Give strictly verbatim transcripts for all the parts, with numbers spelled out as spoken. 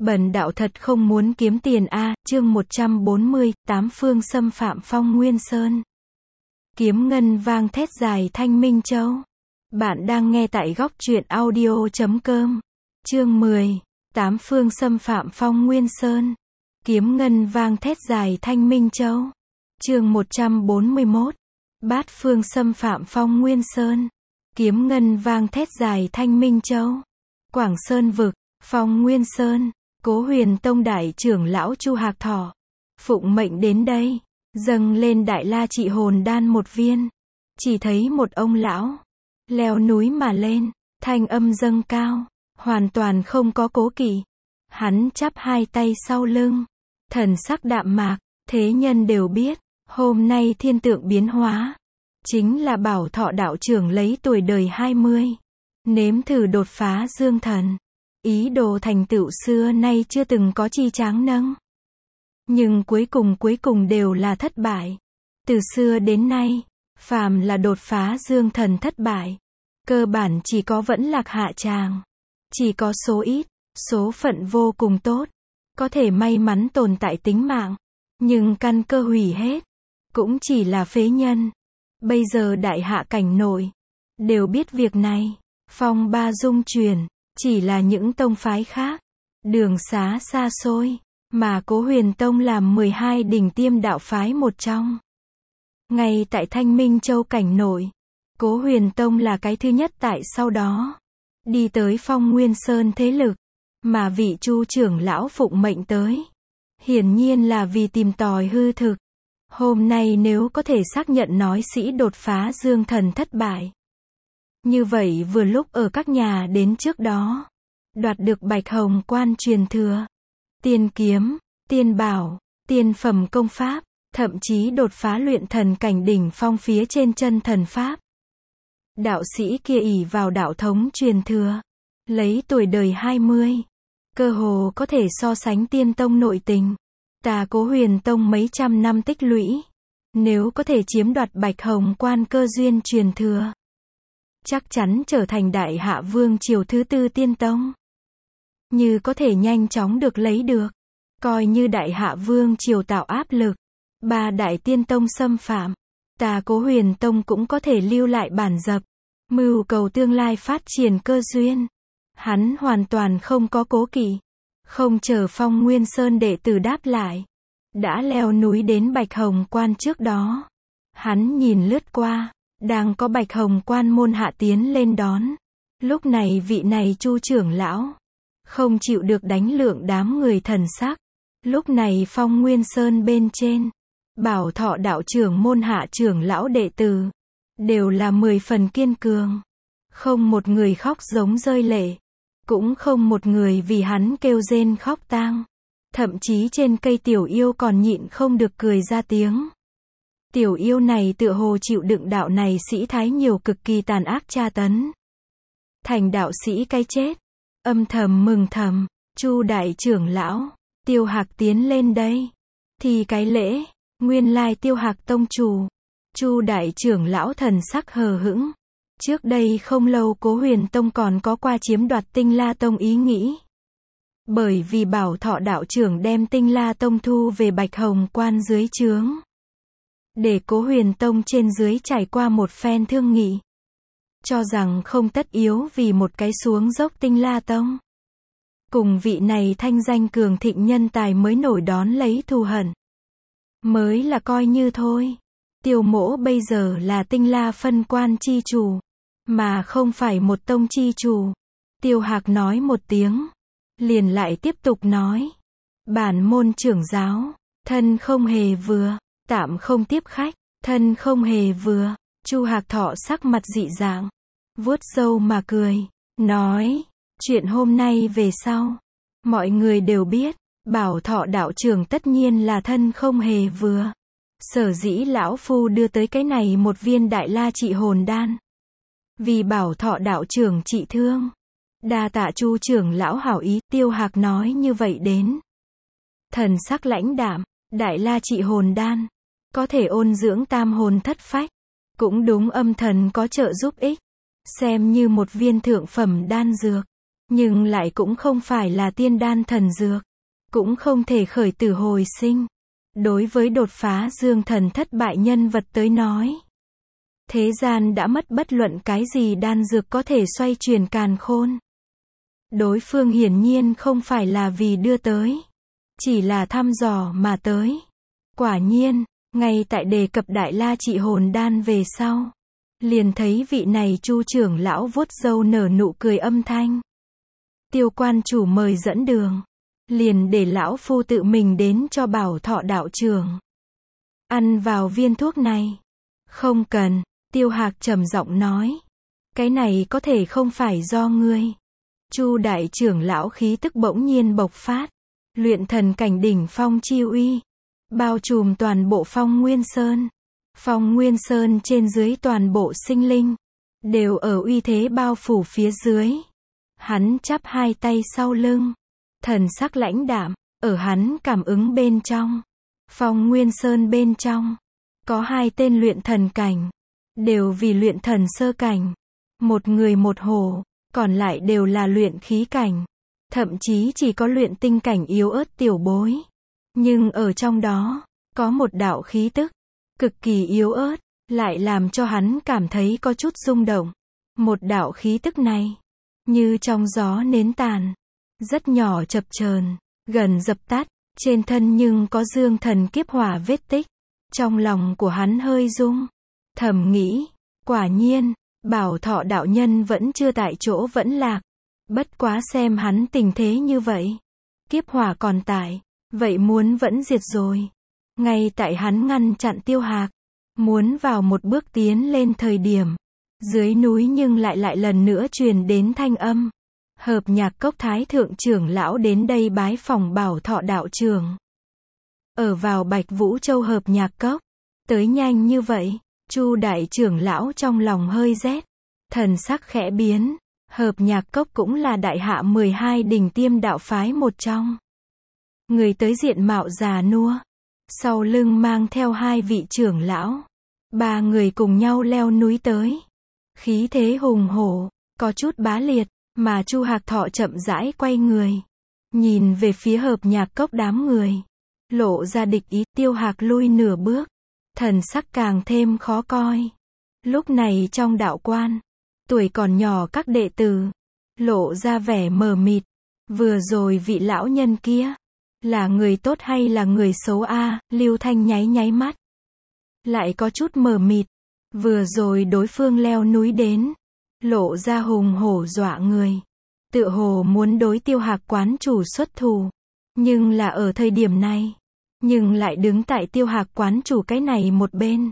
Bần đạo thật không muốn kiếm tiền a, chương một trăm bốn mươi, tám phương xâm phạm Phong Nguyên Sơn. Kiếm ngân vang thét dài Thanh Minh Châu. Bạn đang nghe tại góc truyện audio chấm com. Chương mười, tám phương xâm phạm Phong Nguyên Sơn. Kiếm ngân vang thét dài Thanh Minh Châu. Chương một trăm bốn mươi mốt. Bát phương xâm phạm Phong Nguyên Sơn. Kiếm ngân vang thét dài Thanh Minh Châu. Quảng Sơn vực, Phong Nguyên Sơn. Cố Huyền Tông đại trưởng lão Chu Hạc Thỏ phụng mệnh đến đây, dâng lên Đại La Trị Hồn Đan một viên. Chỉ thấy một ông lão leo núi mà lên, thanh âm dâng cao, hoàn toàn không có cố kỵ. Hắn chắp hai tay sau lưng, thần sắc đạm mạc, thế nhân đều biết, hôm nay thiên tượng biến hóa, chính là Bảo Thọ đạo trưởng lấy tuổi đời hai mươi, nếm thử đột phá dương thần. Ý đồ thành tựu xưa nay chưa từng có chi tráng nâng. Nhưng cuối cùng cuối cùng đều là thất bại. Từ xưa đến nay, phàm là đột phá dương thần thất bại, cơ bản chỉ có vẫn lạc hạ tràng. Chỉ có số ít, số phận vô cùng tốt, có thể may mắn tồn tại tính mạng, nhưng căn cơ hủy hết, cũng chỉ là phế nhân. Bây giờ đại hạ cảnh nội, đều biết việc này, phong ba dung truyền. Chỉ là những tông phái khác, đường xá xa xôi, mà Cố Huyền Tông làm mười hai đỉnh tiêm đạo phái một trong. Ngay tại Thanh Minh Châu cảnh nội, Cố Huyền Tông là cái thứ nhất tại sau đó đi tới Phong Nguyên Sơn thế lực, mà vị Chu trưởng lão phụng mệnh tới, hiển nhiên là vì tìm tòi hư thực. Hôm nay nếu có thể xác nhận nói sĩ đột phá dương thần thất bại, như vậy vừa lúc ở các nhà đến trước đó, đoạt được Bạch Hồng Quan truyền thừa, tiên kiếm, tiên bảo, tiên phẩm công pháp, thậm chí đột phá luyện thần cảnh đỉnh phong phía trên chân thần pháp. Đạo sĩ kia ỷ vào đạo thống truyền thừa, lấy tuổi đời hai mươi, cơ hồ có thể so sánh tiên tông nội tình. Ta Cố Huyền Tông mấy trăm năm tích lũy, nếu có thể chiếm đoạt Bạch Hồng Quan cơ duyên truyền thừa, chắc chắn trở thành Đại Hạ Vương triều thứ tư tiên tông. Như có thể nhanh chóng được lấy được, coi như Đại Hạ Vương triều tạo áp lực, ba đại tiên tông xâm phạm, ta Cố Huyền Tông cũng có thể lưu lại bản dập, mưu cầu tương lai phát triển cơ duyên. Hắn hoàn toàn không có cố kỵ, không chờ Phong Nguyên Sơn đệ tử đáp lại, đã leo núi đến Bạch Hồng Quan trước đó. Hắn nhìn lướt qua, đang có Bạch Hồng Quan môn hạ tiến lên đón. Lúc này vị này Chu trưởng lão không chịu được đánh lượng đám người thần sắc. Lúc này Phong Nguyên Sơn bên trên, Bảo Thọ đạo trưởng môn hạ trưởng lão đệ tử đều là mười phần kiên cường, không một người khóc giống rơi lệ, cũng không một người vì hắn kêu rên khóc tang. Thậm chí trên cây tiểu yêu còn nhịn không được cười ra tiếng. Tiểu yêu này tựa hồ chịu đựng đạo này sĩ thái nhiều cực kỳ tàn ác tra tấn, thành đạo sĩ cái chết, âm thầm mừng thầm. Chu đại trưởng lão, Tiêu Hạc tiến lên đây, thì cái lễ. Nguyên lai Tiêu Hạc tông chủ. Chu đại trưởng lão thần sắc hờ hững. Trước đây không lâu Cố Huyền Tông còn có qua chiếm đoạt Tinh La Tông ý nghĩ, bởi vì Bảo Thọ đạo trưởng đem Tinh La Tông thu về Bạch Hồng Quan dưới trướng, để Cố Huyền Tông trên dưới trải qua một phen thương nghị, cho rằng không tất yếu vì một cái xuống dốc Tinh La Tông. Cùng vị này thanh danh cường thịnh nhân tài mới nổi đón lấy thù hận, mới là coi như thôi. Tiêu Mỗ bây giờ là Tinh La phân quan chi chủ, mà không phải một tông chi chủ. Tiêu Hạc nói một tiếng, liền lại tiếp tục nói. Bản môn trưởng giáo, thân không hề vừa, tạm không tiếp khách, thân không hề vừa. Chu Hạc Thọ sắc mặt dị dạng, vuốt râu mà cười, nói, chuyện hôm nay về sau, mọi người đều biết, Bảo Thọ đạo trưởng tất nhiên là thân không hề vừa. Sở dĩ lão phu đưa tới cái này một viên Đại La Trị Hồn Đan, vì Bảo Thọ đạo trưởng trị thương. Đa tạ Chu trưởng lão hảo ý. Tiêu Hạc nói như vậy đến, thần sắc lãnh đạm. Đại La Trị Hồn Đan có thể ôn dưỡng tam hồn thất phách, cũng đúng âm thần có trợ giúp ích, xem như một viên thượng phẩm đan dược. nhưng lại cũng không phải là tiên đan thần dược, cũng không thể khởi tử hồi sinh. Đối với đột phá dương thần thất bại nhân vật tới nói, thế gian đã mất bất luận cái gì đan dược có thể xoay chuyển càn khôn. Đối phương hiển nhiên không phải là vì đưa tới, chỉ là thăm dò mà tới. Quả nhiên, ngay tại đề cập Đại La Trị Hồn Đan về sau, liền thấy vị này Chu trưởng lão vuốt râu nở nụ cười âm thanh. Tiêu quan chủ mời dẫn đường, liền để lão phu tự mình đến cho Bảo Thọ đạo trưởng ăn vào viên thuốc này. Không cần, Tiêu Hạc trầm giọng nói, cái này có thể không phải do ngươi. Chu đại trưởng lão khí tức bỗng nhiên bộc phát, luyện thần cảnh đỉnh phong chi uy, bao trùm toàn bộ Phong Nguyên Sơn. Phong Nguyên Sơn trên dưới toàn bộ sinh linh, đều ở uy thế bao phủ phía dưới. Hắn chắp hai tay sau lưng, thần sắc lãnh đạm, ở hắn cảm ứng bên trong. Phong Nguyên Sơn bên trong, có hai tên luyện thần cảnh, đều vì luyện thần sơ cảnh. Một người một hồ, còn lại đều là luyện khí cảnh. Thậm chí chỉ có luyện tinh cảnh yếu ớt tiểu bối. Nhưng ở trong đó, có một đạo khí tức, cực kỳ yếu ớt, lại làm cho hắn cảm thấy có chút rung động. Một đạo khí tức này, như trong gió nến tàn, rất nhỏ chập chờn, gần dập tắt, trên thân nhưng có dương thần kiếp hỏa vết tích. Trong lòng của hắn hơi rung, thầm nghĩ, quả nhiên, Bảo Thọ đạo nhân vẫn chưa tại chỗ vẫn lạc. Bất quá xem hắn tình thế như vậy, kiếp hỏa còn tại, vậy muốn vẫn diệt rồi. Ngay tại hắn ngăn chặn Tiêu Hạc, muốn vào một bước tiến lên thời điểm, dưới núi nhưng lại lại lần nữa truyền đến thanh âm. Hợp Nhạc Cốc Thái thượng trưởng lão đến đây bái phỏng Bảo Thọ đạo trưởng. Ở vào Bạch Vũ Châu Hợp Nhạc Cốc, tới nhanh như vậy, Chu đại trưởng lão trong lòng hơi rét, thần sắc khẽ biến. Hợp Nhạc Cốc cũng là đại hạ mười hai đỉnh tiêm đạo phái một trong. Người tới diện mạo già nua, sau lưng mang theo hai vị trưởng lão. Ba người cùng nhau leo núi tới. Khí thế hùng hổ, có chút bá liệt, mà Chu Hạc Thọ chậm rãi quay người. Nhìn về phía Hợp Nhạc Cốc đám người. Lộ ra địch ý. Tiêu Hạc lui nửa bước, thần sắc càng thêm khó coi. Lúc này trong đạo quan, tuổi còn nhỏ các đệ tử, lộ ra vẻ mờ mịt. Vừa rồi vị lão nhân kia, là người tốt hay là người xấu a? À, Lưu Thanh nháy nháy mắt, lại có chút mờ mịt. Vừa rồi đối phương leo núi đến, lộ ra hùng hổ dọa người, tựa hồ muốn đối Tiêu Hạc quán chủ xuất thủ. Nhưng là ở thời điểm này, nhưng lại đứng tại Tiêu Hạc quán chủ cái này một bên,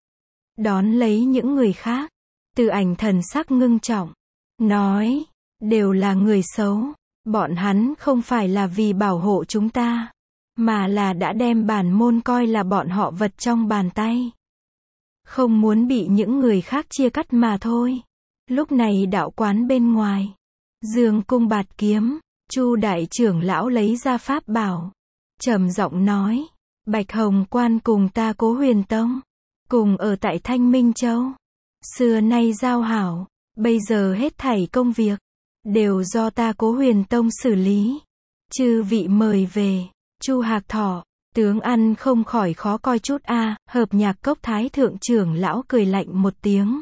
đón lấy những người khác. Từ Ảnh thần sắc ngưng trọng, nói, đều là người xấu, bọn hắn không phải là vì bảo hộ chúng ta, mà là đã đem bản môn coi là bọn họ vật trong bàn tay. Không muốn bị những người khác chia cắt mà thôi. Lúc này đạo quán bên ngoài, Dương cung bạt kiếm, Chu đại trưởng lão lấy ra pháp bảo, trầm giọng nói, Bạch Hồng Quan cùng ta Cố Huyền Tông, cùng ở tại Thanh Minh Châu. Xưa nay giao hảo, bây giờ hết thảy công việc, đều do ta Cố Huyền Tông xử lý. Chư vị mời về. Chu Hạc Thọ, tướng ăn không khỏi khó coi chút a. À. Hợp Nhạc Cốc Thái thượng trưởng lão cười lạnh một tiếng,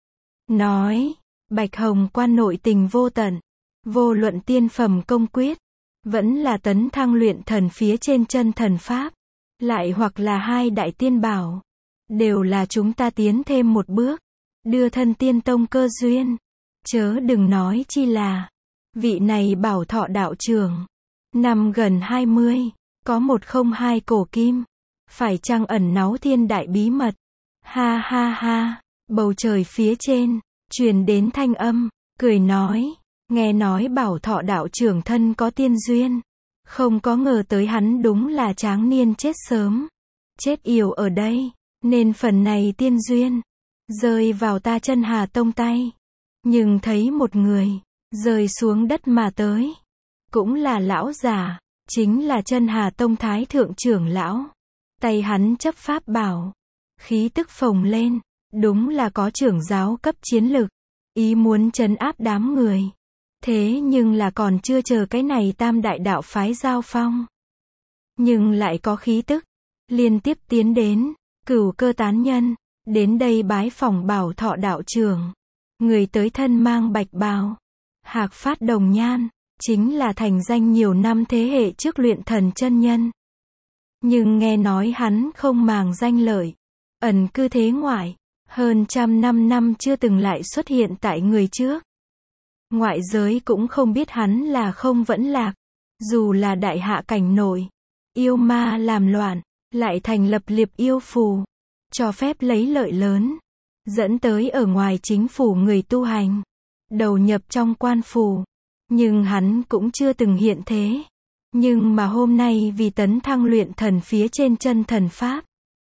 nói, Bạch Hồng Quan nội tình vô tận, vô luận tiên phẩm công quyết, vẫn là tấn thăng luyện thần phía trên chân thần pháp, lại hoặc là hai đại tiên bảo, đều là chúng ta tiến thêm một bước, đưa thân tiên tông cơ duyên. Chớ đừng nói chi là vị này Bảo Thọ đạo trưởng, năm gần hai mươi, có một không hai cổ kim, phải chăng ẩn náu thiên đại bí mật. Ha ha ha. Bầu trời phía trên truyền đến thanh âm, cười nói, nghe nói Bảo Thọ đạo trưởng thân có tiên duyên, không có ngờ tới hắn đúng là tráng niên chết sớm, chết yểu ở đây, nên phần này tiên duyên rơi vào ta Chân Hà Tông tay. Nhưng thấy một người rơi xuống đất mà tới, cũng là lão giả, chính là Chân Hà Tông Thái thượng trưởng lão. Tay hắn chấp pháp bảo, khí tức phồng lên, đúng là có trưởng giáo cấp chiến lực, ý muốn trấn áp đám người. Thế nhưng là còn chưa chờ cái này tam đại đạo phái giao phong. Nhưng lại có khí tức. Liên tiếp tiến đến. Cửu Cơ tán nhân. Đến đây bái phỏng Bảo Thọ đạo trưởng. Người tới thân mang bạch bào. Hạc phát đồng nhan. Chính là thành danh nhiều năm thế hệ trước luyện thần chân nhân. Nhưng nghe nói hắn không màng danh lợi. Ẩn cư thế ngoại. Hơn trăm năm năm chưa từng lại xuất hiện tại người trước. Ngoại giới cũng không biết hắn là không vẫn lạc. Dù là đại hạ cảnh nổi. Yêu ma làm loạn. Lại thành lập liệp yêu phù. Cho phép lấy lợi lớn. Dẫn tới ở ngoài chính phủ người tu hành. Đầu nhập trong quan phủ. Nhưng hắn cũng chưa từng hiện thế. Nhưng mà hôm nay vì tấn thăng luyện thần phía trên chân thần pháp.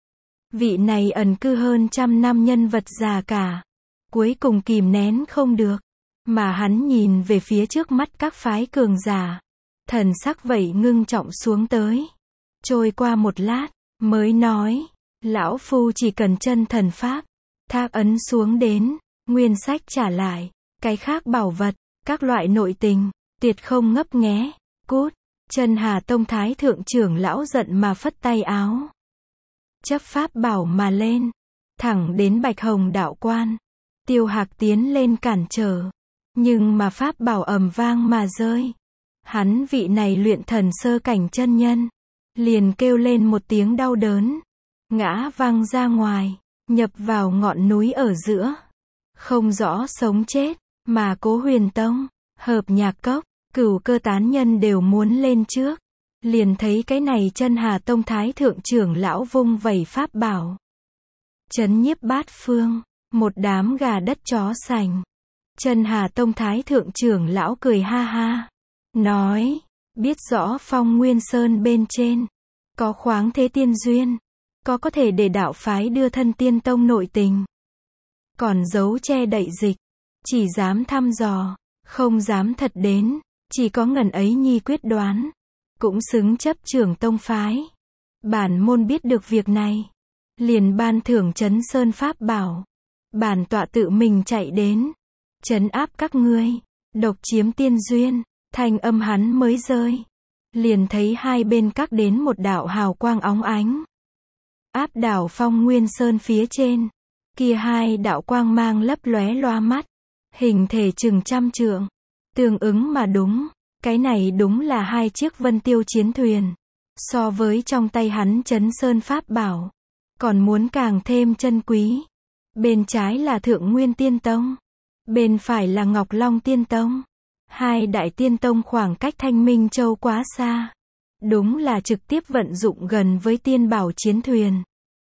Vị này ẩn cư hơn trăm năm nhân vật già cả. Cuối cùng kìm nén không được. Mà hắn nhìn về phía trước mắt các phái cường giả. Thần sắc vậy ngưng trọng xuống tới. Trôi qua một lát, mới nói. Lão Phu chỉ cần chân thần pháp. Thác ấn xuống đến. Nguyên sách trả lại. Cái khác bảo vật. Các loại nội tình. Tuyệt không ngấp nghé. Cút. Chân Hà Tông Thái Thượng trưởng lão giận mà phất tay áo. Chấp pháp bảo mà lên. Thẳng đến Bạch Hồng đạo quan. Tiêu Hạc tiến lên cản trở. Nhưng mà pháp bảo ầm vang mà rơi. Hắn vị này luyện thần sơ cảnh chân nhân. Liền kêu lên một tiếng đau đớn. Ngã văng ra ngoài. Nhập vào ngọn núi ở giữa. Không rõ sống chết. Mà Cố Huyền Tông, Hợp Nhạc Cốc, Cửu Cơ tán nhân đều muốn lên trước. Liền thấy cái này Chân Hà Tông Thái Thượng trưởng lão vung vẩy pháp bảo. Chấn nhiếp bát phương. Một đám gà đất chó sành. Chân Hà Tông Thái Thượng trưởng lão cười ha ha. Nói. Biết rõ Phong Nguyên Sơn bên trên. Có khoáng thế tiên duyên. Có có thể để đạo phái đưa thân tiên tông nội tình. Còn giấu che đậy dịch. Chỉ dám thăm dò. Không dám thật đến. Chỉ có ngần ấy nhi quyết đoán. Cũng xứng chấp trưởng tông phái. Bản môn biết được việc này. Liền ban thưởng Trấn Sơn pháp bảo. Bản tọa tự mình chạy đến. Trấn áp các ngươi. Độc chiếm tiên duyên. Thanh âm hắn mới rơi. Liền thấy hai bên các đến một đạo hào quang óng ánh. Áp đảo Phong Nguyên Sơn phía trên. Kia hai đạo quang mang lấp lóe loa mắt. Hình thể chừng trăm trượng. Tương ứng mà đúng. Cái này đúng là hai chiếc Vân Tiêu chiến thuyền. So với trong tay hắn Trấn Sơn pháp bảo. Còn muốn càng thêm chân quý. Bên trái là Thượng Nguyên Tiên Tông. Bên phải là Ngọc Long Tiên Tông. Hai đại tiên tông khoảng cách Thanh Minh Châu quá xa. Đúng là trực tiếp vận dụng gần với tiên bảo chiến thuyền.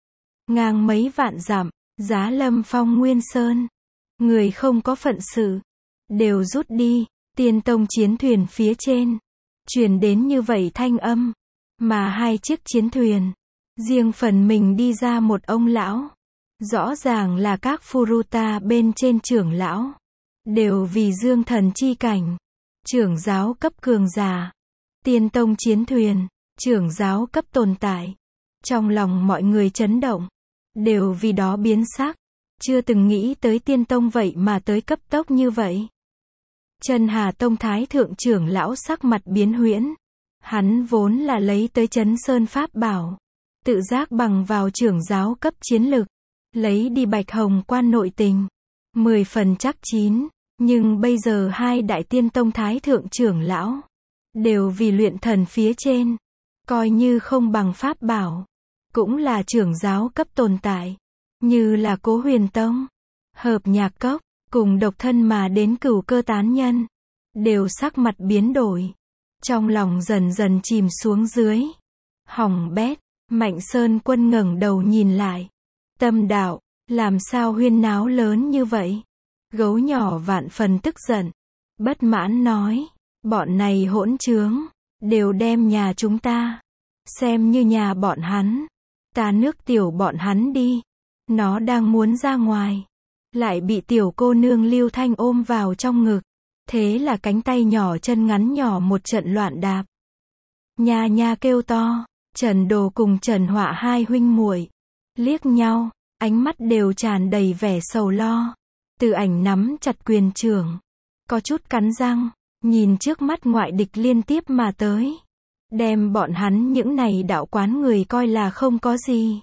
Ngang mấy vạn dặm. Giá lâm Phong Nguyên Sơn. Người không có phận sự. Đều rút đi. Tiên tông chiến thuyền phía trên. Truyền đến như vậy thanh âm. Mà hai chiếc chiến thuyền. Riêng phần mình đi ra một ông lão. Rõ ràng là các Furuta bên trên trưởng lão. Đều vì dương thần chi cảnh. Trưởng giáo cấp cường giả. Tiên tông chiến thuyền. Trưởng giáo cấp tồn tại. Trong lòng mọi người chấn động. Đều vì đó biến sắc. Chưa từng nghĩ tới tiên tông vậy mà tới cấp tốc như vậy. Chân Hà Tông Thái Thượng trưởng lão sắc mặt biến huyễn. Hắn vốn là lấy tới Trấn Sơn pháp bảo. Tự giác bằng vào trưởng giáo cấp chiến lực. Lấy đi Bạch Hồng quan nội tình. Mười phần chắc chín. Nhưng bây giờ hai đại tiên tông Thái Thượng trưởng lão. Đều vì luyện thần phía trên. Coi như không bằng pháp bảo. Cũng là trưởng giáo cấp tồn tại. Như là Cố Huyền Tông. Hợp Nhạc Cốc. Cùng độc thân mà đến Cửu Cơ tán nhân. Đều sắc mặt biến đổi. Trong lòng dần dần chìm xuống dưới. Hỏng bét. Mạnh Sơn Quân ngẩng đầu nhìn lại. Tâm đạo. Làm sao huyên náo lớn như vậy? Gấu nhỏ vạn phần tức giận. Bất mãn nói. Bọn này hỗn trướng. Đều đem nhà chúng ta. Xem như nhà bọn hắn. Ta nước tiểu bọn hắn đi. Nó đang muốn ra ngoài. Lại bị tiểu cô nương Lưu Thanh ôm vào trong ngực. Thế là cánh tay nhỏ chân ngắn nhỏ một trận loạn đạp. Nha nha kêu to. Trần Đồ cùng Trần Họa hai huynh muội liếc nhau. Ánh mắt đều tràn đầy vẻ sầu lo. Từ Ảnh nắm chặt quyền trưởng. Có chút cắn răng. nhìn trước mắt ngoại địch liên tiếp mà tới, đem bọn hắn những này đạo quán người coi là không có gì.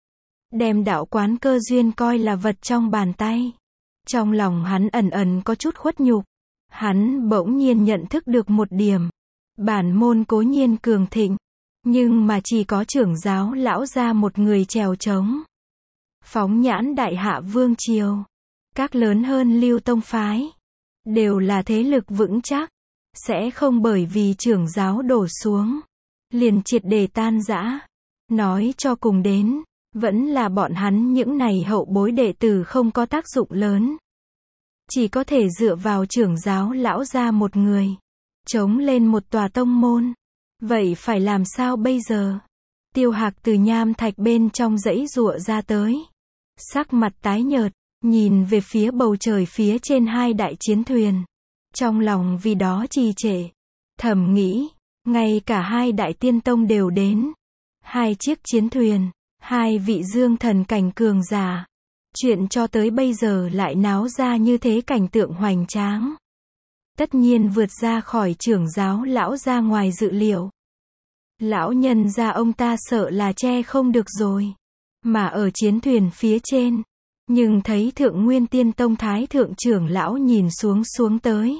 Đem đạo quán cơ duyên coi là vật trong bàn tay. Trong lòng hắn ẩn ẩn có chút khuất nhục. Hắn bỗng nhiên nhận thức được một điểm. Bản môn cố nhiên cường thịnh, nhưng mà chỉ có trưởng giáo lão gia một người chèo trống. Phóng nhãn đại hạ vương triều, các lớn hơn lưu tông phái, đều là thế lực vững chắc, sẽ không bởi vì trưởng giáo đổ xuống, liền triệt để tan rã. Nói cho cùng đến, vẫn là bọn hắn những này hậu bối đệ tử không có tác dụng lớn. Chỉ có thể dựa vào trưởng giáo lão gia một người, chống lên một tòa tông môn. Vậy phải làm sao bây giờ? Tiêu Hạc từ nham thạch bên trong dãy giụa ra tới. Sắc mặt tái nhợt, nhìn về phía bầu trời phía trên hai đại chiến thuyền. Trong lòng vì đó trì trệ. Thầm nghĩ, ngay cả hai đại tiên tông đều đến. Hai chiếc chiến thuyền, hai vị dương thần cảnh cường giả. Chuyện cho tới bây giờ lại náo ra như thế cảnh tượng hoành tráng. Tất nhiên vượt ra khỏi trưởng giáo lão ra ngoài dự liệu. Lão nhân gia ông ta sợ là che không được rồi. Mà ở chiến thuyền phía trên, nhưng thấy Thượng Nguyên Tiên Tông Thái Thượng trưởng lão nhìn xuống xuống tới.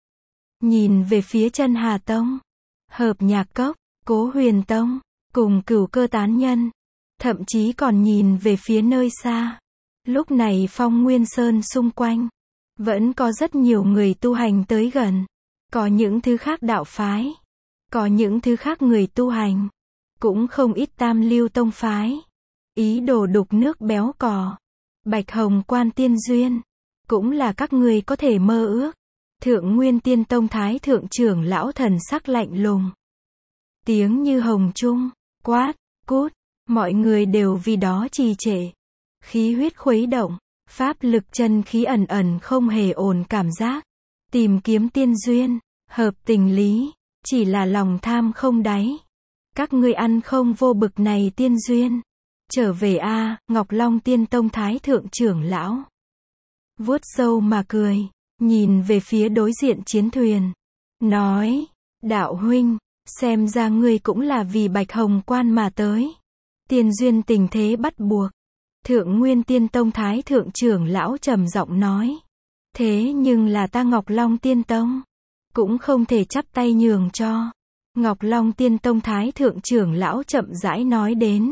Nhìn về phía Chân Hà Tông, Hợp Nhạc Cốc, Cố Huyền Tông, cùng Cửu Cơ tán nhân. Thậm chí còn nhìn về phía nơi xa. Lúc này Phong Nguyên Sơn xung quanh, vẫn có rất nhiều người tu hành tới gần. Có những thứ khác đạo phái, có những thứ khác người tu hành, cũng không ít tam lưu tông phái. Ý đồ đục nước béo cò. Bạch Hồng Quan tiên duyên, cũng là các người có thể mơ ước. Thượng Nguyên Tiên Tông Thái Thượng trưởng lão thần sắc lạnh lùng. Tiếng như hồng trung, quát, cút, mọi người đều vì đó trì trệ. Khí huyết khuấy động, pháp lực chân khí ẩn ẩn không hề ổn cảm giác. Tìm kiếm tiên duyên, hợp tình lý, chỉ là lòng tham không đáy. Các ngươi ăn không vô bực này tiên duyên. Trở về a, à, Ngọc Long Tiên Tông Thái Thượng trưởng lão. Vuốt râu mà cười, nhìn về phía đối diện chiến thuyền. Nói, đạo huynh, xem ra ngươi cũng là vì Bạch Hồng Quan mà tới. Tiên duyên tình thế bắt buộc. Thượng Nguyên Tiên Tông Thái Thượng trưởng lão trầm giọng nói. Thế nhưng là ta Ngọc Long Tiên Tông, cũng không thể chắp tay nhường cho. Ngọc Long Tiên Tông Thái Thượng trưởng lão chậm rãi nói đến.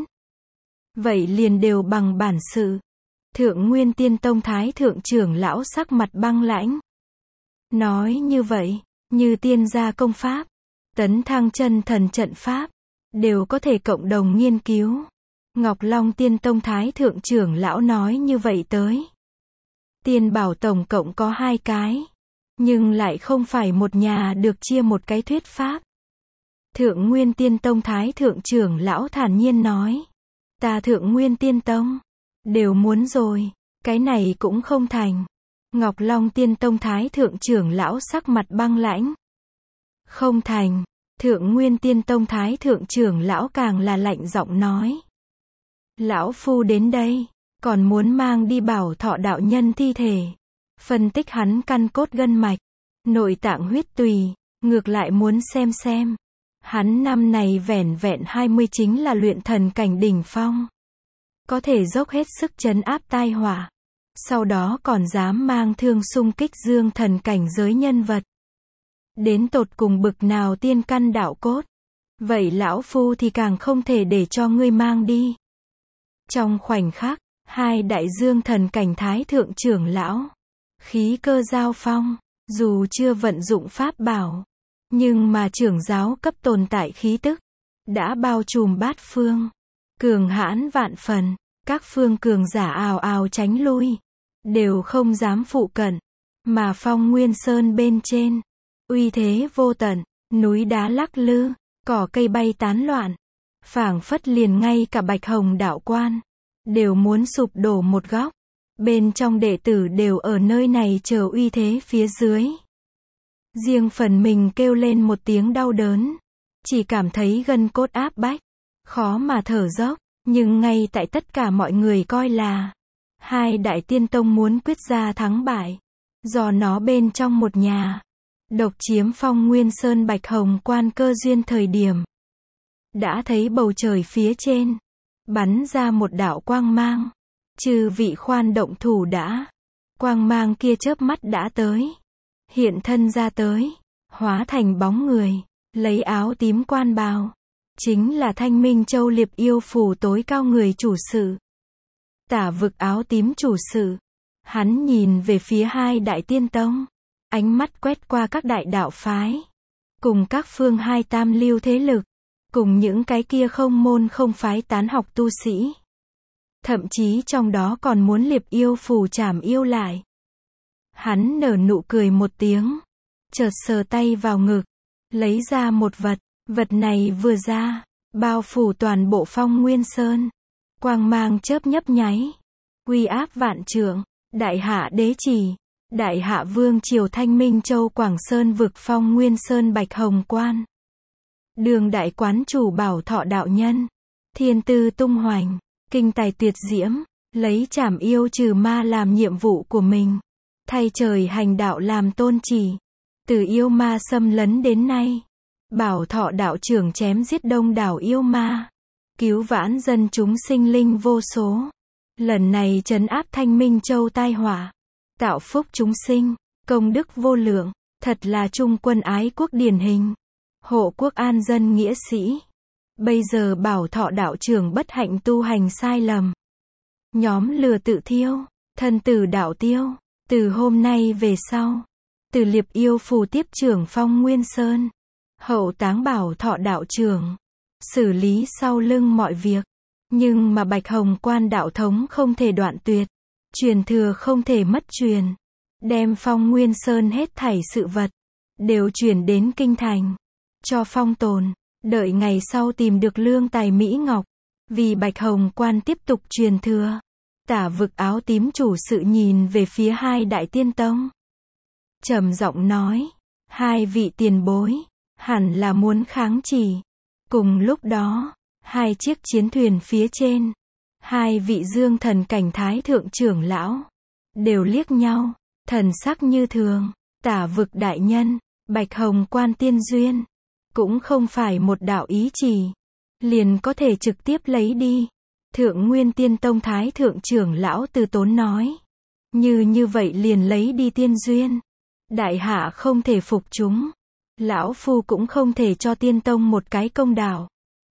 Vậy liền đều bằng bản sự. Thượng Nguyên Tiên Tông Thái Thượng trưởng lão sắc mặt băng lãnh. Nói như vậy, như tiên gia công pháp, tấn thăng chân thần trận pháp, đều có thể cộng đồng nghiên cứu. Ngọc Long Tiên Tông Thái Thượng trưởng lão nói như vậy tới. Tiên bảo tổng cộng có hai cái, nhưng lại không phải một nhà được chia một cái thuyết pháp. Thượng Nguyên Tiên Tông Thái Thượng trưởng lão thản nhiên nói. Ta Thượng Nguyên Tiên Tông, đều muốn rồi, cái này cũng không thành. Ngọc Long Tiên Tông Thái Thượng trưởng lão sắc mặt băng lãnh. Không thành. Thượng Nguyên Tiên Tông Thái Thượng trưởng lão càng là lạnh giọng nói. Lão phu đến đây, còn muốn mang đi Bảo Thọ đạo nhân thi thể. Phân tích hắn căn cốt gân mạch, nội tạng huyết tùy, ngược lại muốn xem xem. Hắn năm này vẻn vẹn hai mươi chính là luyện thần cảnh đỉnh phong. Có thể dốc hết sức trấn áp tai họa. Sau đó còn dám mang thương xung kích dương thần cảnh giới nhân vật. Đến tột cùng bực nào tiên căn đạo cốt. Vậy lão phu thì càng không thể để cho ngươi mang đi. Trong khoảnh khắc, hai đại dương thần cảnh Thái Thượng trưởng lão, khí cơ giao phong, dù chưa vận dụng pháp bảo, nhưng mà trưởng giáo cấp tồn tại khí tức, đã bao trùm bát phương. Cường hãn vạn phần, các phương cường giả ào ào tránh lui, đều không dám phụ cận. Mà Phong Nguyên Sơn bên trên, uy thế vô tận, núi đá lắc lư, cỏ cây bay tán loạn. Phảng phất liền ngay cả Bạch Hồng đạo quan, đều muốn sụp đổ một góc. Bên trong đệ tử đều ở nơi này chờ uy thế phía dưới. Riêng phần mình kêu lên một tiếng đau đớn. Chỉ cảm thấy gân cốt áp bách, khó mà thở dốc. Nhưng ngay tại tất cả mọi người coi là hai đại tiên tông muốn quyết ra thắng bại, do nó bên trong một nhà, độc chiếm Phong Nguyên Sơn Bạch Hồng Quan cơ duyên thời điểm. Đã thấy bầu trời phía trên, bắn ra một đạo quang mang. Chư vị khoan động thủ đã. Quang mang kia chớp mắt đã tới. Hiện thân ra tới, hóa thành bóng người, lấy áo tím quan bào. Chính là Thanh Minh Châu Liệp Yêu Phủ tối cao người chủ sự. Tả vực áo tím chủ sự. Hắn nhìn về phía hai đại tiên tông. Ánh mắt quét qua các đại đạo phái. Cùng các phương hai tam lưu thế lực. Cùng những cái kia không môn không phái tán học tu sĩ. Thậm chí trong đó còn muốn Liệp Yêu Phủ trảm yêu lại. Hắn nở nụ cười một tiếng. Chợt sờ tay vào ngực. Lấy ra một vật. Vật này vừa ra. Bao phủ toàn bộ Phong Nguyên Sơn. Quang mang chớp nhấp nháy. Uy áp vạn trượng. Đại hạ đế chỉ. Đại hạ vương triều Thanh Minh Châu Quảng Sơn vực Phong Nguyên Sơn Bạch Hồng Quan. Đường đại quán chủ Bảo Thọ đạo nhân. Thiên tư tung hoành. Kinh tài tuyệt diễm. Lấy trảm yêu trừ ma làm nhiệm vụ của mình. Thay trời hành đạo làm tôn chỉ. Từ yêu ma xâm lấn đến nay. Bảo Thọ đạo trưởng chém giết đông đảo yêu ma. Cứu vãn dân chúng sinh linh vô số. Lần này trấn áp Thanh Minh Châu tai họa. Tạo phúc chúng sinh. Công đức vô lượng. Thật là trung quân ái quốc điển hình. Hộ quốc an dân nghĩa sĩ. Bây giờ Bảo Thọ đạo trưởng bất hạnh tu hành sai lầm. Nhóm lừa tự thiêu. Thân tử đạo tiêu. Từ hôm nay về sau. Từ Liệp Yêu Phủ tiếp trưởng Phong Nguyên Sơn. Hậu táng Bảo Thọ đạo trưởng. Xử lý sau lưng mọi việc. Nhưng mà Bạch Hồng Quan đạo thống không thể đoạn tuyệt. Truyền thừa không thể mất truyền. Đem Phong Nguyên Sơn hết thảy sự vật. Đều chuyển đến kinh thành. Cho phong tồn. Đợi ngày sau tìm được lương tài Mỹ Ngọc. Vì Bạch Hồng Quan tiếp tục truyền thừa. Tả vực áo tím chủ sự nhìn về phía hai đại tiên tông. Trầm giọng nói. Hai vị tiền bối. Hẳn là muốn kháng chỉ. Cùng lúc đó. Hai chiếc chiến thuyền phía trên. Hai vị dương thần cảnh thái thượng trưởng lão. Đều liếc nhau. Thần sắc như thường. Tả vực đại nhân. Bạch Hồng Quan tiên duyên. Cũng không phải một đạo ý chỉ. Liền có thể trực tiếp lấy đi. Thượng Nguyên Tiên Tông thái thượng trưởng lão từ tốn nói. Như như vậy liền lấy đi tiên duyên. Đại hạ không thể phục chúng. Lão phu cũng không thể cho tiên tông một cái công đạo.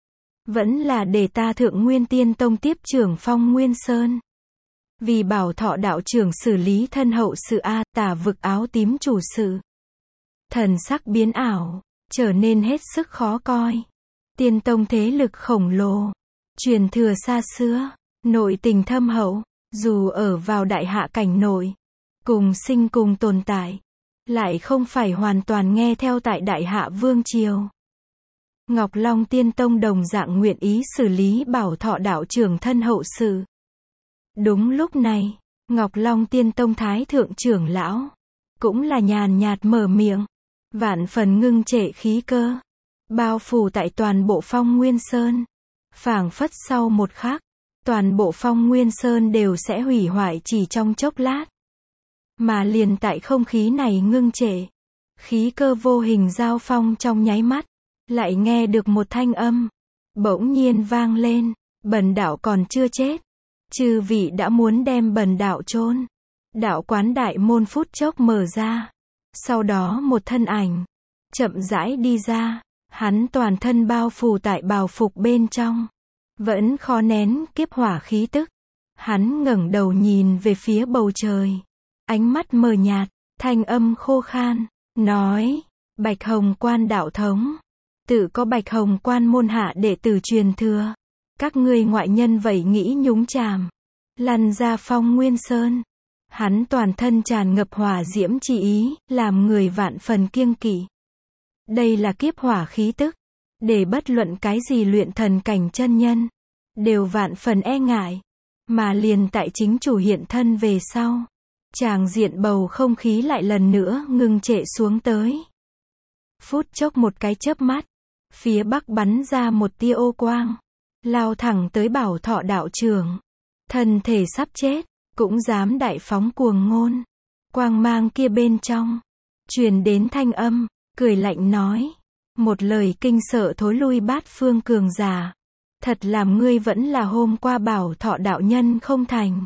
Vẫn là để ta Thượng Nguyên Tiên Tông tiếp trưởng Phong Nguyên Sơn. Vì Bảo Thọ đạo trưởng xử lý thân hậu sự a. Tả vực áo tím chủ sự. Thần sắc biến ảo. Trở nên hết sức khó coi. Tiên tông thế lực khổng lồ. Truyền thừa xa xưa. Nội tình thâm hậu. Dù ở vào đại hạ cảnh nội. Cùng sinh cùng tồn tại. Lại không phải hoàn toàn nghe theo tại đại hạ vương triều. Ngọc Long Tiên Tông đồng dạng nguyện ý xử lý Bảo Thọ đạo trưởng thân hậu sự. Đúng lúc này. Ngọc Long Tiên Tông thái thượng trưởng lão. Cũng là nhàn nhạt mở miệng. Vạn phần ngưng trệ khí cơ. Bao phủ tại toàn bộ Phong Nguyên Sơn. Phảng phất sau một khắc. Toàn bộ Phong Nguyên Sơn đều sẽ hủy hoại chỉ trong chốc lát. Mà liền tại không khí này ngưng trệ. Khí cơ vô hình giao phong trong nháy mắt. Lại nghe được một thanh âm. Bỗng nhiên vang lên. Bần đạo còn chưa chết. Chư vị đã muốn đem bần đạo chôn. Đạo quán đại môn phút chốc mở ra. Sau đó một thân ảnh. Chậm rãi đi ra. Hắn toàn thân bao phủ tại bào phục bên trong. Vẫn khó nén kiếp hỏa khí tức. Hắn ngẩng đầu nhìn về phía bầu trời. Ánh mắt mờ nhạt. Thanh âm khô khan. Nói. Bạch Hồng Quan đạo thống. Tự có Bạch Hồng Quan môn hạ đệ tử truyền thừa. Các ngươi ngoại nhân vậy nghĩ nhúng chàm. Lăn ra Phong Nguyên Sơn. Hắn toàn thân tràn ngập hỏa diễm chi ý, làm người vạn phần kiêng kỵ. Đây là kiếp hỏa khí tức. Để bất luận cái gì luyện thần cảnh chân nhân. Đều vạn phần e ngại. Mà liền tại chính chủ hiện thân về sau. Tràng diện bầu không khí lại lần nữa ngưng trệ xuống tới. Phút chốc một cái chớp mắt. Phía bắc bắn ra một tia ô quang. Lao thẳng tới Bảo Thọ đạo trưởng. Thân thể sắp chết. Cũng dám đại phóng cuồng ngôn. Quang mang kia bên trong. truyền đến thanh âm, cười lạnh nói. Một lời kinh sợ thối lui bát phương cường giả. Thật làm ngươi vẫn là hôm qua bảo thọ đạo nhân không thành.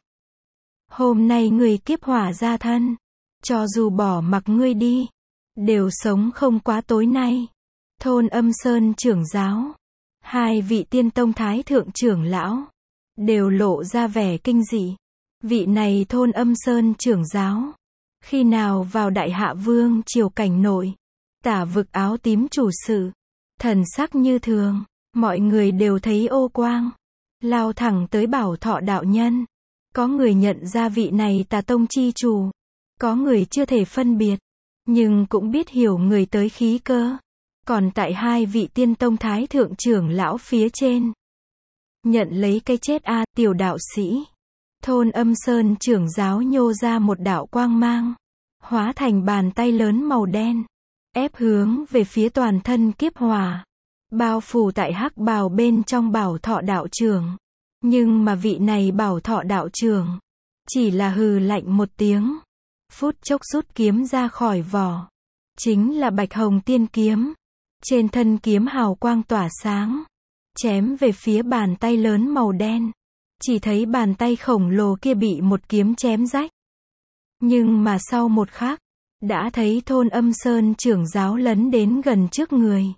Hôm nay ngươi kiếp hỏa ra thân. Cho dù bỏ mặc ngươi đi. Đều sống không quá tối nay. Thôn Âm Sơn trưởng giáo. Hai vị tiên tông thái thượng trưởng lão. Đều lộ ra vẻ kinh dị. Vị này Thôn Âm Sơn trưởng giáo. Khi nào vào Đại Hạ Vương triều cảnh nội. Tả vực áo tím chủ sự. Thần sắc như thường. Mọi người đều thấy ô quang. Lao thẳng tới bảo thọ đạo nhân. Có người nhận ra vị này Tà tông chi chủ. Có người chưa thể phân biệt. Nhưng cũng biết hiểu người tới khí cơ. Còn tại hai vị tiên tông thái thượng trưởng lão phía trên. Nhận lấy cái chết a tiểu đạo sĩ. Thôn Âm Sơn trưởng giáo nhô ra một đạo quang mang. Hóa thành bàn tay lớn màu đen. Ép hướng về phía toàn thân kiếp hỏa. Bao phủ tại hắc bào bên trong bảo thọ đạo trưởng. Nhưng mà vị này bảo thọ đạo trưởng. Chỉ là hừ lạnh một tiếng. Phút chốc rút kiếm ra khỏi vỏ. Chính là bạch hồng tiên kiếm. Trên thân kiếm hào quang tỏa sáng. Chém về phía bàn tay lớn màu đen. Chỉ thấy bàn tay khổng lồ kia bị một kiếm chém rách. Nhưng mà sau một khắc. Đã thấy Thôn Âm Sơn trưởng giáo lấn đến gần trước người.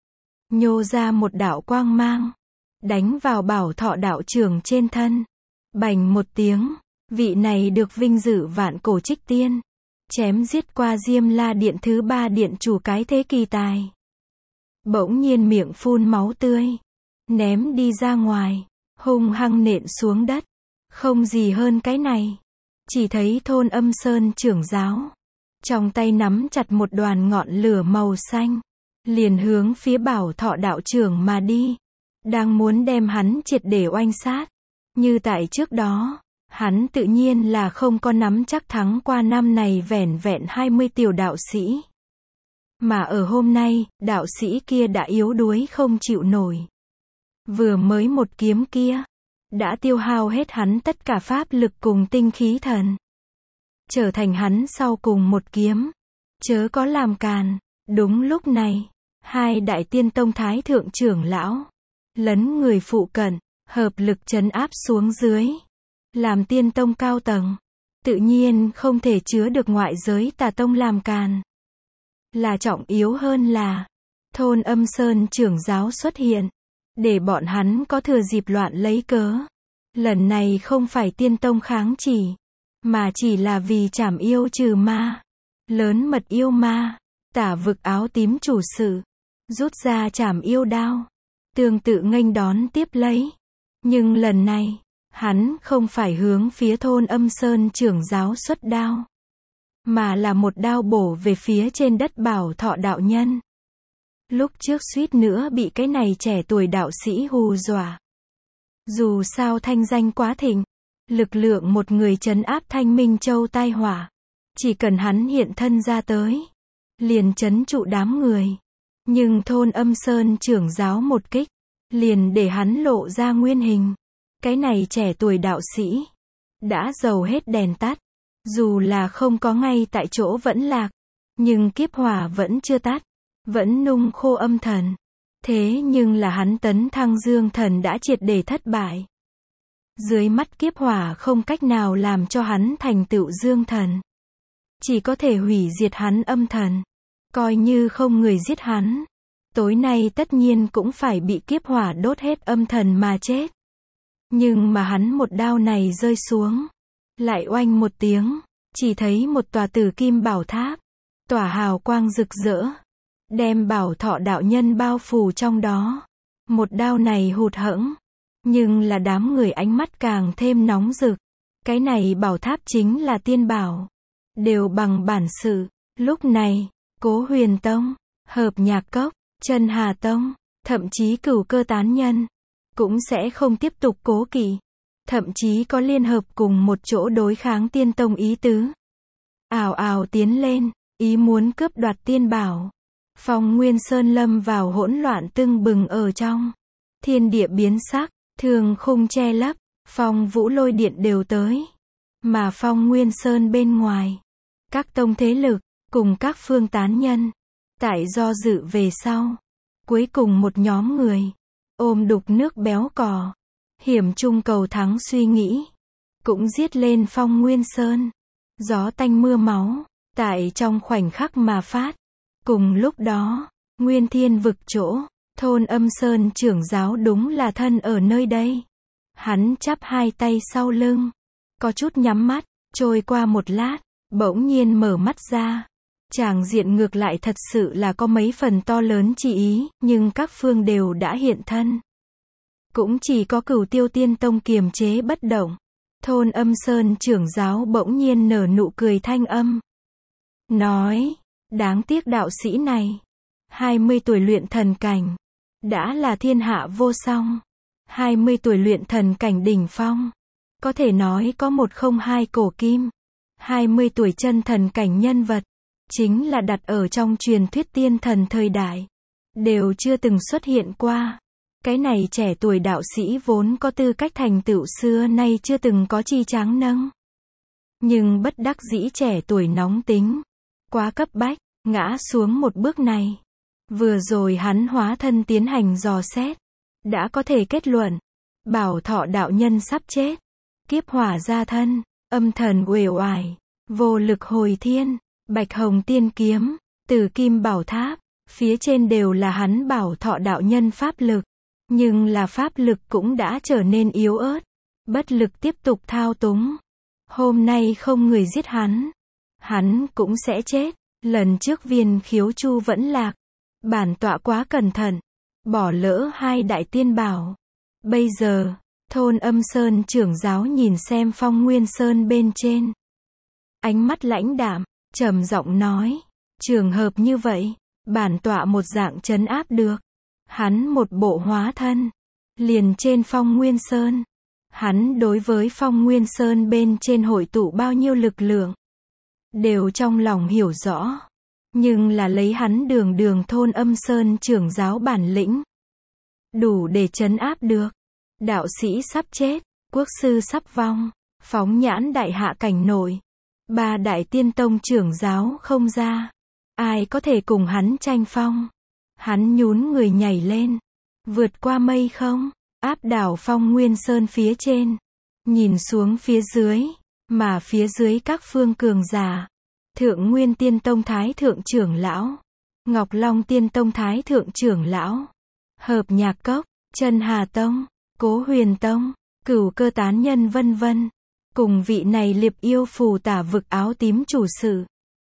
Nhô ra một đạo quang mang. Đánh vào bảo thọ đạo trưởng trên thân. Bành một tiếng. Vị này được vinh dự vạn cổ trích tiên. Chém giết qua Diêm La Điện thứ ba điện chủ cái thế kỳ tài. Bỗng nhiên miệng phun máu tươi. Ném đi ra ngoài. Hung hăng nện xuống đất. Không gì hơn cái này. Chỉ thấy Thôn Âm Sơn trưởng giáo. Trong tay nắm chặt một đoàn ngọn lửa màu xanh. Liền hướng phía bảo thọ đạo trưởng mà đi. Đang muốn đem hắn triệt để oanh sát. Như tại trước đó. Hắn tự nhiên là không có nắm chắc thắng qua năm này vẻn vẹn hai mươi tiểu đạo sĩ. Mà ở hôm nay, đạo sĩ kia đã yếu đuối không chịu nổi. Vừa mới một kiếm kia. Đã tiêu hao hết hắn tất cả pháp lực cùng tinh khí thần. Trở thành hắn sau cùng một kiếm. Chớ có làm càn. Đúng lúc này. Hai đại tiên tông thái thượng trưởng lão. Lấn người phụ cận. Hợp lực trấn áp xuống dưới. Làm tiên tông cao tầng. Tự nhiên không thể chứa được ngoại giới Tà tông làm càn. Là trọng yếu hơn là. Thôn Âm Sơn trưởng giáo xuất hiện. Để bọn hắn có thừa dịp loạn lấy cớ. Lần này không phải tiên tông kháng chỉ. Mà chỉ là vì trảm yêu trừ ma. Lớn mật yêu ma. Tả vực áo tím chủ sự. Rút ra trảm yêu đao. Tương tự nghênh đón tiếp lấy. Nhưng lần này. Hắn không phải hướng phía Thôn Âm Sơn trưởng giáo xuất đao. Mà là một đao bổ về phía trên đất bảo thọ đạo nhân. Lúc trước suýt nữa bị cái này trẻ tuổi đạo sĩ hù dọa. Dù sao thanh danh quá thịnh. Lực lượng một người trấn áp Thanh Minh Châu tai họa. Chỉ cần hắn hiện thân ra tới. Liền trấn trụ đám người. Nhưng Thôn Âm Sơn trưởng giáo một kích. Liền để hắn lộ ra nguyên hình. Cái này trẻ tuổi đạo sĩ. Đã dầu hết đèn tắt. Dù là không có ngay tại chỗ vẫn lạc. Nhưng kiếp hỏa vẫn chưa tắt. Vẫn nung khô âm thần. Thế nhưng là hắn tấn thăng dương thần đã triệt để thất bại. Dưới mắt kiếp hỏa không cách nào làm cho hắn thành tựu dương thần. Chỉ có thể hủy diệt hắn âm thần. Coi như không người giết hắn. Tối nay tất nhiên cũng phải bị kiếp hỏa đốt hết âm thần mà chết. Nhưng mà hắn một đao này rơi xuống. Lại oanh một tiếng. Chỉ thấy một tòa tử kim bảo tháp. Tỏa hào quang rực rỡ. Đem bảo thọ đạo nhân bao phủ trong đó. Một đao này hụt hẫng. Nhưng là đám người ánh mắt càng thêm nóng rực. Cái này bảo tháp chính là tiên bảo. Đều bằng bản sự. Lúc này, Cố Huyền Tông, Hợp Nhạc Cốc, Chân Hà Tông, thậm chí Cửu Cơ Tán Nhân. Cũng sẽ không tiếp tục cố kỵ. Thậm chí có liên hợp cùng một chỗ đối kháng tiên tông ý tứ. Ào ào tiến lên, ý muốn cướp đoạt tiên bảo. Phong Nguyên Sơn lâm vào hỗn loạn tưng bừng ở trong. Thiên địa biến sắc, thường khung che lấp, phong vũ lôi điện đều tới. Mà Phong Nguyên Sơn bên ngoài, các tông thế lực, cùng các phương tán nhân. Tại do dự về sau, cuối cùng một nhóm người, ôm đục nước béo cò, hiểm chung cầu thắng suy nghĩ, cũng giết lên Phong Nguyên Sơn. Gió tanh mưa máu, tại trong khoảnh khắc mà phát. Cùng lúc đó, Nguyên Thiên vực chỗ, thôn Âm Sơn trưởng giáo đúng là thân ở nơi đây. Hắn chắp hai tay sau lưng, có chút nhắm mắt, trôi qua một lát, bỗng nhiên mở mắt ra. Tràng diện ngược lại thật sự là có mấy phần to lớn chi ý, nhưng các phương đều đã hiện thân. Cũng chỉ có Cửu Tiêu Tiên Tông kiềm chế bất động. Thôn Âm Sơn trưởng giáo bỗng nhiên nở nụ cười thanh âm. Nói, đáng tiếc đạo sĩ này, hai mươi tuổi luyện thần cảnh, đã là thiên hạ vô song. hai mươi tuổi luyện thần cảnh đỉnh phong, có thể nói có một không hai cổ kim. hai mươi tuổi chân thần cảnh nhân vật, chính là đặt ở trong truyền thuyết tiên thần thời đại, đều chưa từng xuất hiện qua. Cái này trẻ tuổi đạo sĩ vốn có tư cách thành tựu xưa nay chưa từng có chi tráng nâng. Nhưng bất đắc dĩ trẻ tuổi nóng tính, quá cấp bách, ngã xuống một bước này. Vừa rồi hắn hóa thân tiến hành dò xét, đã có thể kết luận, Bảo Thọ đạo nhân sắp chết. Kiếp hỏa ra thân, âm thần uể oải, vô lực hồi thiên, Bạch Hồng tiên kiếm, Tử Kim Bảo Tháp, phía trên đều là hắn Bảo Thọ đạo nhân pháp lực. Nhưng là pháp lực cũng đã trở nên yếu ớt, bất lực tiếp tục thao túng. Hôm nay không người giết hắn, hắn cũng sẽ chết. Lần trước Viên Khiếu Chu vẫn lạc, bản tọa quá cẩn thận, bỏ lỡ hai đại tiên bảo. Bây giờ, thôn Âm Sơn trưởng giáo nhìn xem Phong Nguyên Sơn bên trên, ánh mắt lãnh đạm, trầm giọng nói, trường hợp như vậy, bản tọa một dạng trấn áp được. Hắn một bộ hóa thân, liền trên Phong Nguyên Sơn. Hắn đối với Phong Nguyên Sơn bên trên hội tụ bao nhiêu lực lượng, đều trong lòng hiểu rõ. Nhưng là lấy hắn đường đường thôn Âm Sơn trưởng giáo bản lĩnh, đủ để trấn áp được. Đạo sĩ sắp chết, quốc sư sắp vong, phóng nhãn đại hạ cảnh nội, ba đại tiên tông trưởng giáo không ra, ai có thể cùng hắn tranh phong. Hắn nhún người nhảy lên, vượt qua mây không, áp đảo Phong Nguyên Sơn phía trên, nhìn xuống phía dưới, mà phía dưới các phương cường giả, Thượng Nguyên Tiên Tông Thái Thượng trưởng lão, Ngọc Long Tiên Tông Thái Thượng trưởng lão, Hợp Nhạc Cốc, Chân Hà Tông, Cố Huyền Tông, Cửu Cơ tán nhân vân vân, cùng vị này Liệp Yêu Phù Tả vực áo tím chủ sự,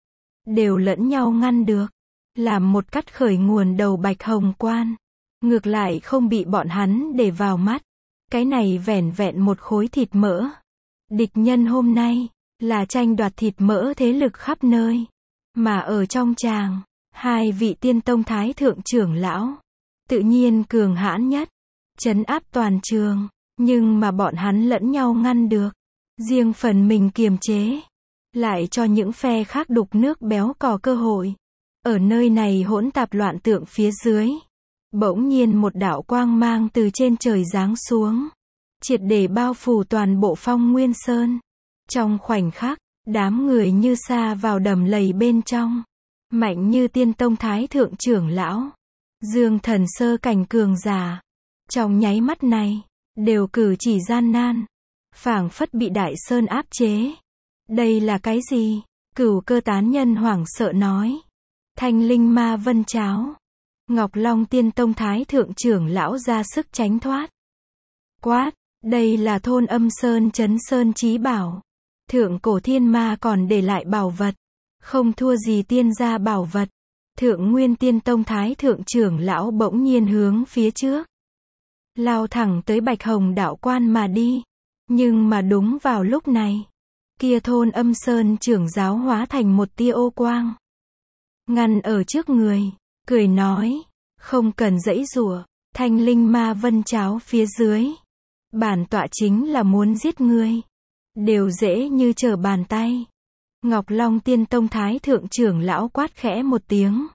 đều lẫn nhau ngăn được. Làm một cắt khởi nguồn đầu Bạch Hồng quan, ngược lại không bị bọn hắn để vào mắt. Cái này vẻn vẹn một khối thịt mỡ. Địch nhân hôm nay, là tranh đoạt thịt mỡ thế lực khắp nơi. Mà ở trong tràng, hai vị tiên tông thái thượng trưởng lão, tự nhiên cường hãn nhất, trấn áp toàn trường. Nhưng mà bọn hắn lẫn nhau ngăn được, riêng phần mình kiềm chế, lại cho những phe khác đục nước béo cò cơ hội. Ở nơi này hỗn tạp loạn tượng phía dưới, bỗng nhiên một đạo quang mang từ trên trời giáng xuống, triệt để bao phủ toàn bộ Phong Nguyên Sơn. Trong khoảnh khắc, đám người như sa vào đầm lầy bên trong, mạnh như tiên tông thái thượng trưởng lão, dương thần sơ cảnh cường giả, trong nháy mắt này, đều cử chỉ gian nan, phảng phất bị đại sơn áp chế. Đây là cái gì? Cửu Cơ tán nhân hoảng sợ nói. Thanh linh ma vân cháo. Ngọc Long Tiên Tông Thái Thượng trưởng lão ra sức tránh thoát. Quát, đây là thôn Âm Sơn Trấn Sơn chí bảo. Thượng cổ thiên ma còn để lại bảo vật, không thua gì tiên gia bảo vật. Thượng Nguyên Tiên Tông Thái Thượng trưởng lão bỗng nhiên hướng phía trước, lao thẳng tới Bạch Hồng đạo quan mà đi. Nhưng mà đúng vào lúc này, kia thôn Âm Sơn trưởng giáo hóa thành một tia ô quang, ngăn ở trước người, cười nói, không cần giãy giụa, thanh linh ma vân cháo phía dưới, bản tọa chính là muốn giết ngươi, đều dễ như trở bàn tay. Ngọc Long Tiên Tông Thái Thượng trưởng lão quát khẽ một tiếng,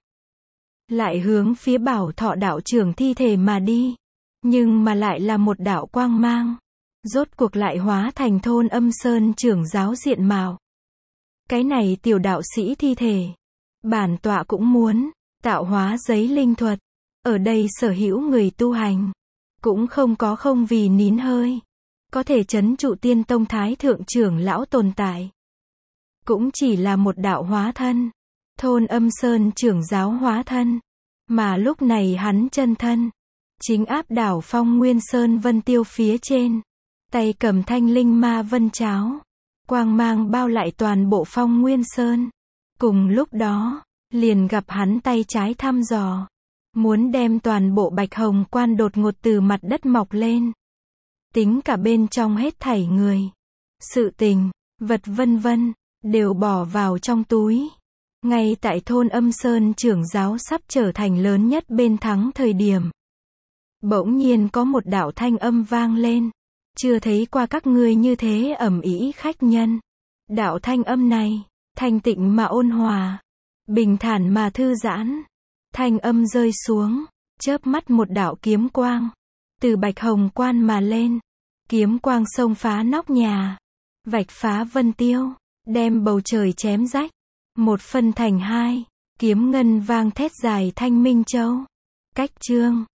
lại hướng phía Bảo Thọ đạo trưởng thi thể mà đi. Nhưng mà lại là một đạo quang mang, rốt cuộc lại hóa thành thôn Âm Sơn trưởng giáo diện mạo. Cái này tiểu đạo sĩ thi thể, Bản tọa cũng muốn tạo hóa giấy linh thuật. Ở đây sở hữu người tu hành, cũng không có không vì nín hơi, có thể trấn trụ tiên tông thái thượng trưởng lão tồn tại. Cũng chỉ là một đạo hóa thân, Thôn Âm Sơn trưởng giáo hóa thân, mà lúc này hắn chân thân, chính áp đảo Phong Nguyên Sơn vân tiêu phía trên, tay cầm thanh linh ma vân cháo, quang mang bao lại toàn bộ Phong Nguyên Sơn. Cùng lúc đó, liền gặp hắn tay trái thăm dò, muốn đem toàn bộ Bạch Hồng Quan đột ngột từ mặt đất mọc lên. Tính cả bên trong hết thảy người, sự tình, vật vân vân, đều bỏ vào trong túi. Ngay tại Thôn Âm Sơn trưởng giáo sắp trở thành lớn nhất bên thắng thời điểm, bỗng nhiên có một đạo thanh âm vang lên. Chưa thấy qua các ngươi như thế ầm ĩ khách nhân. Đạo thanh âm này, thanh tịnh mà ôn hòa, bình thản mà thư giãn. Thanh âm rơi xuống, chớp mắt một đạo kiếm quang, từ Bạch Hồng Quan mà lên. Kiếm quang xông phá nóc nhà, vạch phá vân tiêu, đem bầu trời chém rách, một phân thành hai. Kiếm ngân vang thét dài thanh minh châu. Cách chương